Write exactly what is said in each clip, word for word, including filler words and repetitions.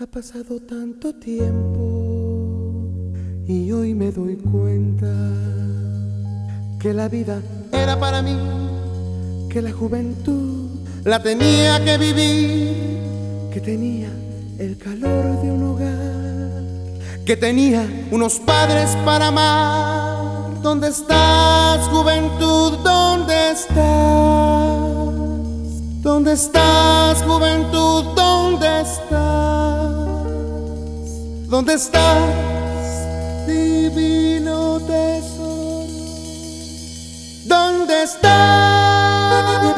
Ha pasado tanto tiempo y hoy me doy cuenta que la vida era para mí, que la juventud la tenía que vivir, que tenía el calor de un hogar, que tenía unos padres para amar. ¿Dónde estás, juventud? ¿Dónde estás? ¿Dónde estás, juventud? ¿Dónde estás? ¿Dónde estás, divino tesoro? ¿Dónde estás?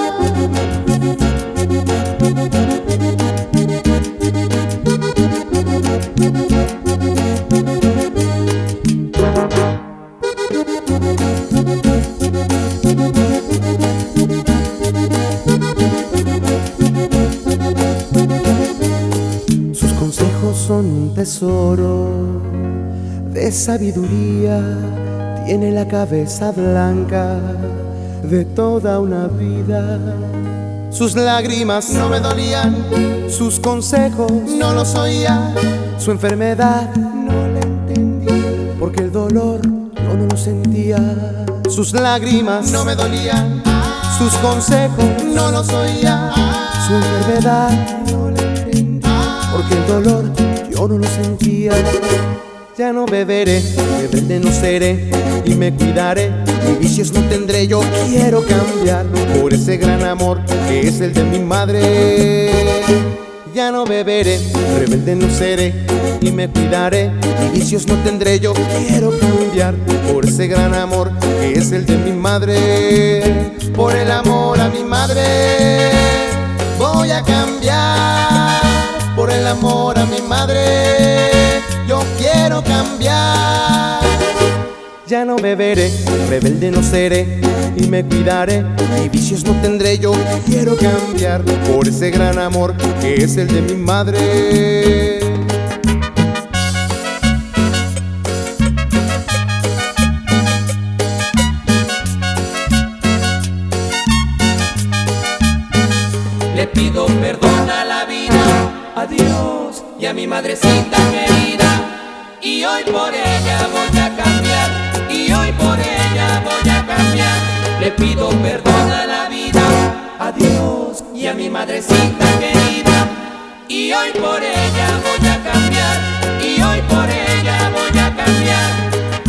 Sus consejos son un tesoro de sabiduría. Tiene la cabeza blanca de toda una vida. Sus lágrimas no me dolían, sus consejos no los oía. Su enfermedad no la entendía, porque el dolor yo no lo sentía. Sus lágrimas no me dolían, sus consejos no los oía. Su enfermedad no la entendía, porque el dolor yo no lo sentía. Ya no beberé, rebelde no seré y me cuidaré. Mis vicios no tendré, yo quiero cambiar por ese gran amor que es el de mi madre. Ya no beberé, rebelde no seré y me cuidaré. Mis vicios no tendré, yo quiero cambiar por ese gran amor que es el de mi madre. Por el amor a mi madre voy a cambiar. Por el amor a mi madre yo quiero cambiar. Ya no beberé, rebelde no seré y me cuidaré. Mis vicios no tendré, yo quiero cambiar por ese gran amor que es el de mi madre. Le pido perdón a la vida, a Dios y a mi madrecita querida. Y hoy por ella voy a cambiar, y hoy por ella voy a cambiar. Le pido perdón a la vida, a Dios y a mi madrecita querida. Y hoy por ella voy a cambiar, y hoy por ella voy a cambiar.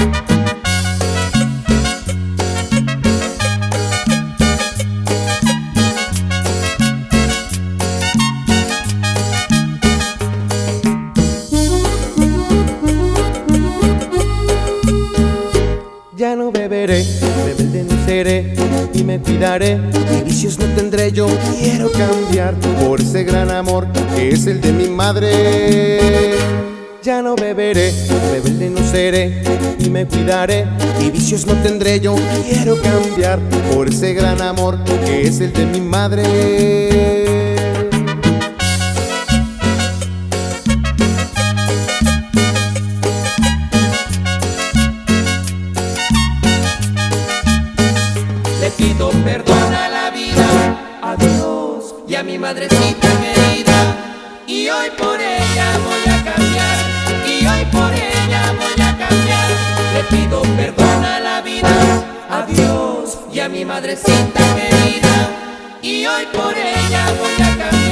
Ya no beberé, rebelde no seré y me cuidaré. Mis vicios no tendré, yo quiero cambiar por ese gran amor que es el de mi madre. Ya no beberé, rebelde no seré y me cuidaré. Mis vicios no tendré, yo quiero cambiar por ese gran amor que es el de mi madre. Le pido perdón a la vida, a Dios y a mi madrecita querida. Y hoy por ella voy a cambiar, y hoy por ella voy a cambiar. Le pido perdón a la vida, a Dios y a mi madrecita querida. Y hoy por ella voy a cambiar.